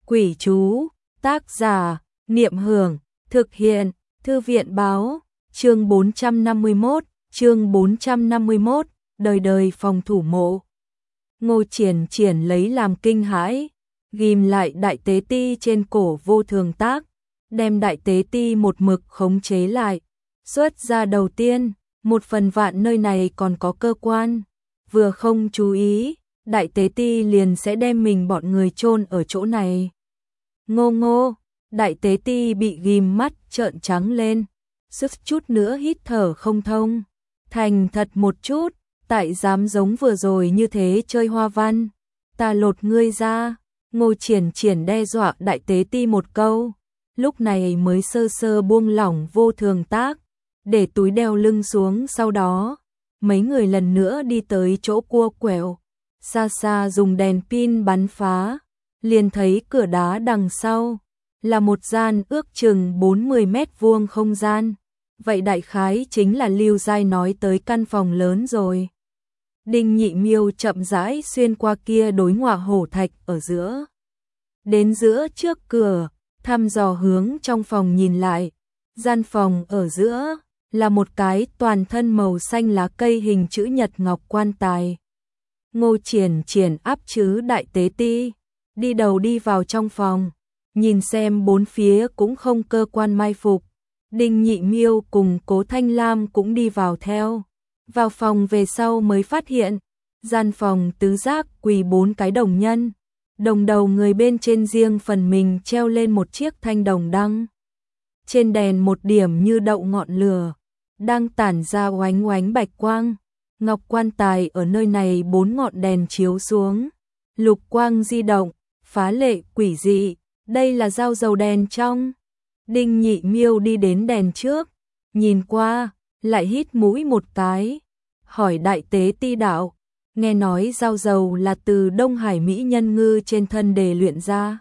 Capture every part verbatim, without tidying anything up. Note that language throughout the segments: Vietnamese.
Quỷ chú, tác giả, Niệm Hưởng, thực hiện, Thư viện báo, chương bốn trăm năm mươi mốt, chương bốn trăm năm mươi mốt, đời đời phòng thủ mộ. Ngô Triển Triển lấy làm kinh hãi, ghim lại đại tế ti trên cổ Vô Thường Tác, đem đại tế ti một mực khống chế lại. Xuất ra đầu tiên, một phần vạn nơi này còn có cơ quan, vừa không chú ý, đại tế ti liền sẽ đem mình bọn người chôn ở chỗ này. Ngô ngô, đại tế ti bị ghim mắt trợn trắng lên, sức chút nữa hít thở không thông. Thành thật một chút, tại dám giống vừa rồi như thế chơi hoa văn, ta lột ngươi ra. Ngô Triển Triển đe dọa đại tế ti một câu, lúc này mới sơ sơ buông lỏng Vô Thường Tác, để túi đeo lưng xuống. Sau đó, mấy người lần nữa đi tới chỗ cua quẹo, xa xa dùng đèn pin bắn phá, liền thấy cửa đá đằng sau, là một gian ước chừng bốn mươi mét vuông không gian. Vậy đại khái chính là Lưu Giai nói tới căn phòng lớn rồi. Đinh Nhị Miêu chậm rãi xuyên qua kia đối ngọa hổ thạch ở giữa, đến giữa trước cửa, thăm dò hướng trong phòng nhìn lại. Gian phòng ở giữa là một cái toàn thân màu xanh lá cây hình chữ nhật ngọc quan tài. Ngô Triển Triển áp chứ đại tế ti, đi đầu đi vào trong phòng, nhìn xem bốn phía cũng không cơ quan mai phục. Đinh Nhị Miêu cùng Cố Thanh Lam cũng đi vào theo. Vào phòng về sau mới phát hiện, gian phòng tứ giác quỳ bốn cái đồng nhân, đồng đầu người bên trên riêng phần mình treo lên một chiếc thanh đồng đăng. Trên đèn một điểm như đậu ngọn lửa, đang tản ra oánh oánh bạch quang. Ngọc quan tài ở nơi này bốn ngọn đèn chiếu xuống, lục quang di động, phá lệ quỷ dị. Đây là dao dầu đèn trong. Đinh Nhị Miêu đi đến đèn trước, nhìn qua, lại hít mũi một cái, hỏi đại tế ti đạo, nghe nói dao dầu là từ Đông Hải Mỹ nhân ngư trên thân để luyện ra,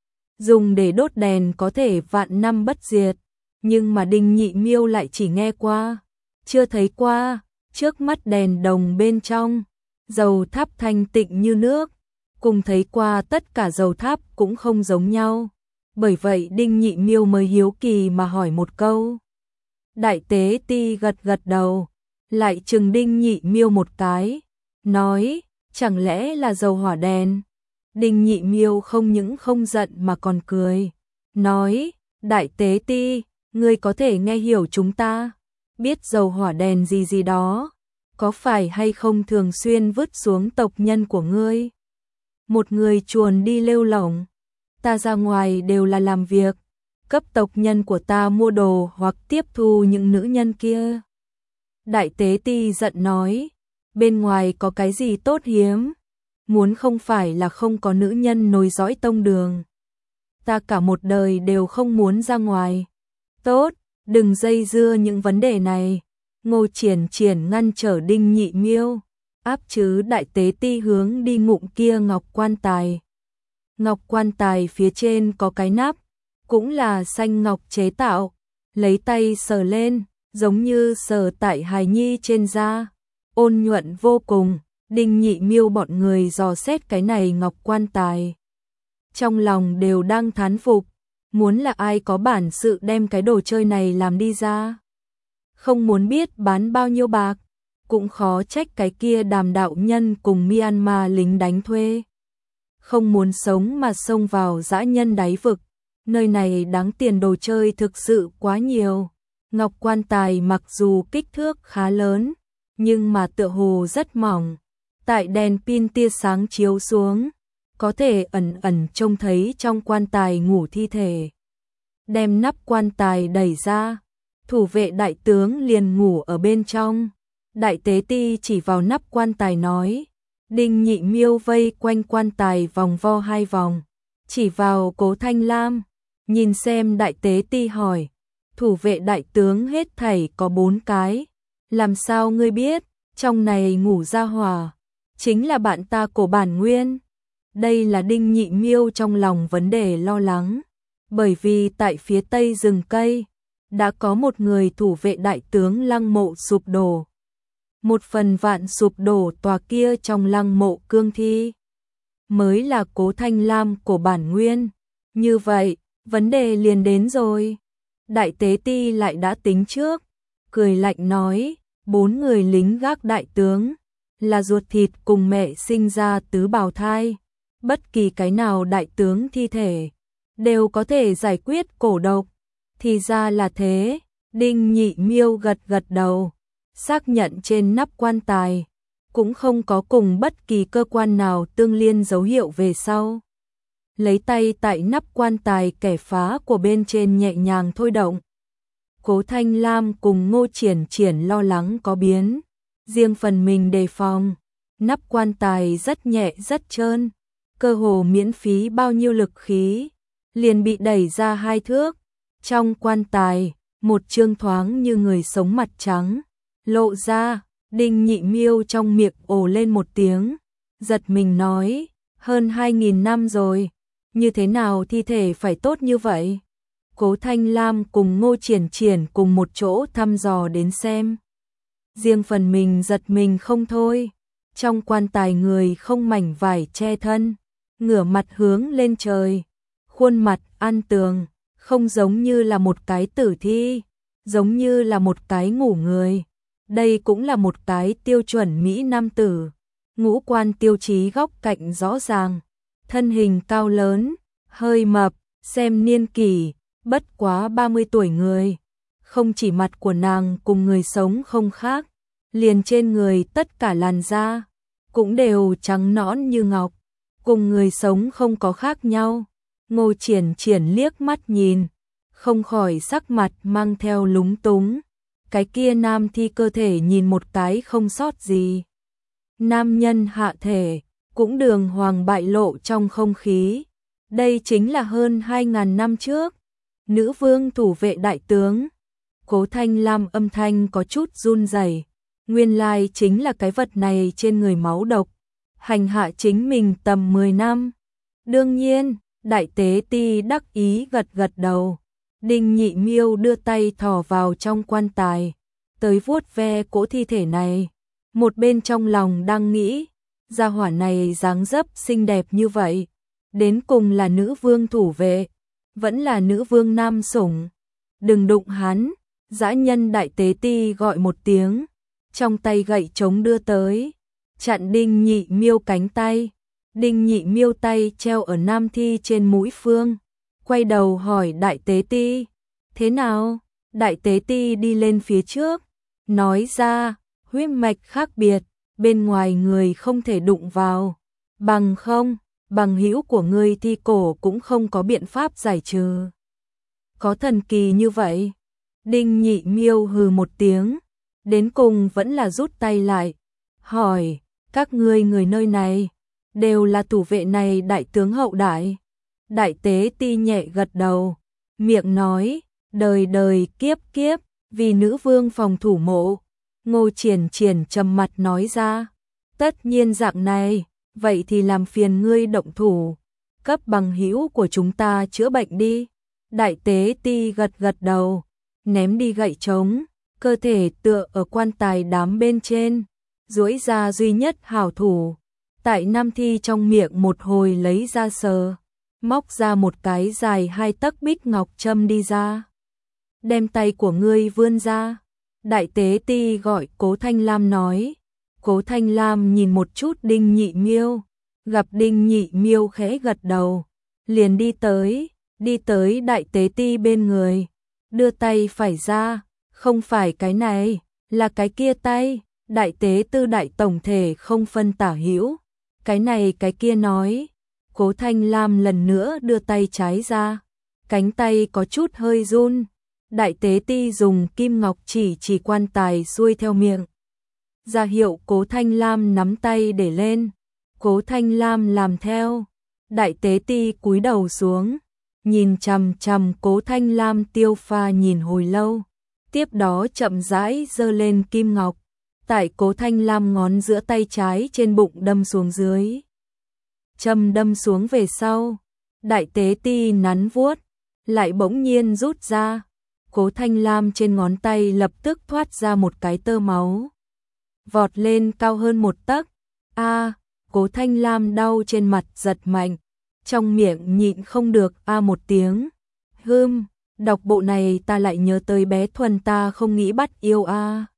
dùng để đốt đèn có thể vạn năm bất diệt, nhưng mà Đinh Nhị Miêu lại chỉ nghe qua, chưa thấy qua. Trước mắt đèn đồng bên trong, dầu tháp thanh tịnh như nước, cùng thấy qua tất cả dầu tháp cũng không giống nhau. Bởi vậy Đinh Nhị Miêu mới hiếu kỳ mà hỏi một câu. Đại tế ti gật gật đầu, lại chừng Đinh Nhị Miêu một cái, nói, chẳng lẽ là dầu hỏa đèn? Đinh Nhị Miêu không những không giận mà còn cười, nói, đại tế ti, ngươi có thể nghe hiểu chúng ta, biết dầu hỏa đèn gì gì đó, có phải hay không thường xuyên vứt xuống tộc nhân của ngươi? Một người chuồn đi lêu lỏng, ta ra ngoài đều là làm việc, cấp tộc nhân của ta mua đồ hoặc tiếp thu những nữ nhân kia. Đại tế ti giận nói, bên ngoài có cái gì tốt hiếm, muốn không phải là không có nữ nhân nối dõi tông đường. Ta cả một đời đều không muốn ra ngoài. Tốt, đừng dây dưa những vấn đề này. Ngô Triển Triển ngăn trở Đinh Nhị Miêu, áp chứ đại tế ti hướng đi ngụm kia ngọc quan tài. Ngọc quan tài phía trên có cái nắp, cũng là xanh ngọc chế tạo, lấy tay sờ lên, giống như sờ tại hài nhi trên da, ôn nhuận vô cùng. Đinh Nhị Miêu bọn người dò xét cái này ngọc quan tài, trong lòng đều đang thán phục, muốn là ai có bản sự đem cái đồ chơi này làm đi ra, không muốn biết bán bao nhiêu bạc, cũng khó trách cái kia Đàm đạo nhân cùng Myanmar lính đánh thuê không muốn sống mà xông vào dã nhân đáy vực. Nơi này đáng tiền đồ chơi thực sự quá nhiều. Ngọc quan tài mặc dù kích thước khá lớn, nhưng mà tựa hồ rất mỏng, tại đèn pin tia sáng chiếu xuống, có thể ẩn ẩn trông thấy trong quan tài ngủ thi thể. Đem nắp quan tài đẩy ra, thủ vệ đại tướng liền ngủ ở bên trong. Đại tế ti chỉ vào nắp quan tài nói, Đinh Nhị Miêu vây quanh quan tài vòng vo hai vòng, chỉ vào Cố Thanh Lam, nhìn xem đại tế ti hỏi, thủ vệ đại tướng hết thảy có bốn cái, làm sao ngươi biết, trong này ngủ ra hỏa, chính là bạn ta Cổ Bản Nguyên. Đây là Đinh Nhị Miêu trong lòng vấn đề lo lắng, bởi vì tại phía tây rừng cây, đã có một người thủ vệ đại tướng lăng mộ sụp đổ. Một phần vạn sụp đổ tòa kia trong lăng mộ cương thi, mới là Cố Thanh Lam Cổ Bản Nguyên. Như vậy, vấn đề liền đến rồi. Đại tế ti lại đã tính trước, cười lạnh nói, bốn người lính gác đại tướng, là ruột thịt cùng mẹ sinh ra tứ bào thai. Bất kỳ cái nào đại tướng thi thể, đều có thể giải quyết cổ độc. Thì ra là thế, Đinh Nhị Miêu gật gật đầu, xác nhận trên nắp quan tài, cũng không có cùng bất kỳ cơ quan nào tương liên dấu hiệu về sau. Lấy tay tại nắp quan tài kẻ phá của bên trên nhẹ nhàng thôi động. Cố Thanh Lam cùng Ngô Triển Triển lo lắng có biến, riêng phần mình đề phòng. Nắp quan tài rất nhẹ rất trơn, cơ hồ miễn phí bao nhiêu lực khí, liền bị đẩy ra hai thước. Trong quan tài, một trương thoáng như người sống mặt trắng, lộ ra. Đinh Nhị Miêu trong miệng ồ lên một tiếng, giật mình nói, hơn hai nghìn năm rồi, như thế nào thi thể phải tốt như vậy? Cố Thanh Lam cùng Ngô Triển Triển cùng một chỗ thăm dò đến xem. Riêng phần mình giật mình không thôi, trong quan tài người không mảnh vải che thân, ngửa mặt hướng lên trời, khuôn mặt an tường, không giống như là một cái tử thi, giống như là một cái ngủ người. Đây cũng là một cái tiêu chuẩn Mỹ nam tử, ngũ quan tiêu chí góc cạnh rõ ràng, thân hình cao lớn, hơi mập, xem niên kỷ, bất quá ba mươi tuổi người. Không chỉ mặt của nàng cùng người sống không khác, liền trên người tất cả làn da, cũng đều trắng nõn như ngọc, cùng người sống không có khác nhau. Ngô Triển Triển liếc mắt nhìn, không khỏi sắc mặt mang theo lúng túng. Cái kia nam thi cơ thể nhìn một cái không sót gì. Nam nhân hạ thể, cũng đường hoàng bại lộ trong không khí. Đây chính là hơn hai ngàn năm trước. Nữ vương thủ vệ đại tướng. Cố Thanh Lam âm thanh có chút run rẩy. Nguyên lai chính là cái vật này trên người máu độc. Hành hạ chính mình tầm mười năm. Đương nhiên, đại tế ti đắc ý gật gật đầu. Đinh Nhị Miêu đưa tay thò vào trong quan tài, tới vuốt ve cỗ thi thể này. Một bên trong lòng đang nghĩ, gia hỏa này dáng dấp xinh đẹp như vậy, đến cùng là nữ vương thủ vệ, vẫn là nữ vương nam sủng. Đừng đụng hắn, dã nhân đại tế ti gọi một tiếng, trong tay gậy trống đưa tới, chặn Đinh Nhị Miêu cánh tay. Đinh Nhị Miêu tay treo ở nam thi trên mũi phương, quay đầu hỏi đại tế ti, thế nào? Đại tế ti đi lên phía trước, nói ra, huyết mạch khác biệt, bên ngoài người không thể đụng vào, bằng không, bằng hữu của ngươi thi cổ cũng không có biện pháp giải trừ. Có thần kỳ như vậy? Đinh Nhị Miêu hừ một tiếng, đến cùng vẫn là rút tay lại, hỏi, các ngươi người nơi này, đều là thủ vệ này đại tướng hậu đại. Đại tế ti nhẹ gật đầu, miệng nói, đời đời kiếp kiếp, vì nữ vương phòng thủ mộ. Ngô Triển Triển trầm mặt nói ra, tất nhiên dạng này, vậy thì làm phiền ngươi động thủ, cấp bằng hữu của chúng ta chữa bệnh đi. Đại tế ti gật gật đầu, ném đi gậy trống, cơ thể tựa ở quan tài đám bên trên, duỗi ra duy nhất hảo thủ. Tại nam thi trong miệng một hồi lấy ra sờ, móc ra một cái dài hai tấc bích ngọc châm đi ra. Đem tay của ngươi vươn ra. Đại tế ti gọi Cố Thanh Lam nói. Cố Thanh Lam nhìn một chút Đinh Nhị Miêu, gặp Đinh Nhị Miêu khẽ gật đầu, liền đi tới, đi tới đại tế ti bên người, đưa tay phải ra, không phải cái này, là cái kia tay. Đại tế tư đại tổng thể không phân tả hữu, cái này cái kia nói. Cố Thanh Lam lần nữa đưa tay trái ra, cánh tay có chút hơi run. Đại tế ti dùng kim ngọc chỉ chỉ quan tài xuôi theo miệng, ra hiệu Cố Thanh Lam nắm tay để lên. Cố Thanh Lam làm theo. Đại tế ti cúi đầu xuống, nhìn chằm chằm Cố Thanh Lam tiêu pha nhìn hồi lâu, tiếp đó chậm rãi giơ lên kim ngọc, tại Cố Thanh Lam ngón giữa tay trái trên bụng đâm xuống dưới. Châm đâm xuống về sau, đại tế ti nắn vuốt, lại bỗng nhiên rút ra. Cố Thanh Lam trên ngón tay lập tức thoát ra một cái tơ máu, vọt lên cao hơn một tấc. A, Cố Thanh Lam đau trên mặt giật mạnh, trong miệng nhịn không được a một tiếng. Hưm, đọc bộ này ta lại nhớ tới bé Thuần ta không nghĩ bắt yêu a.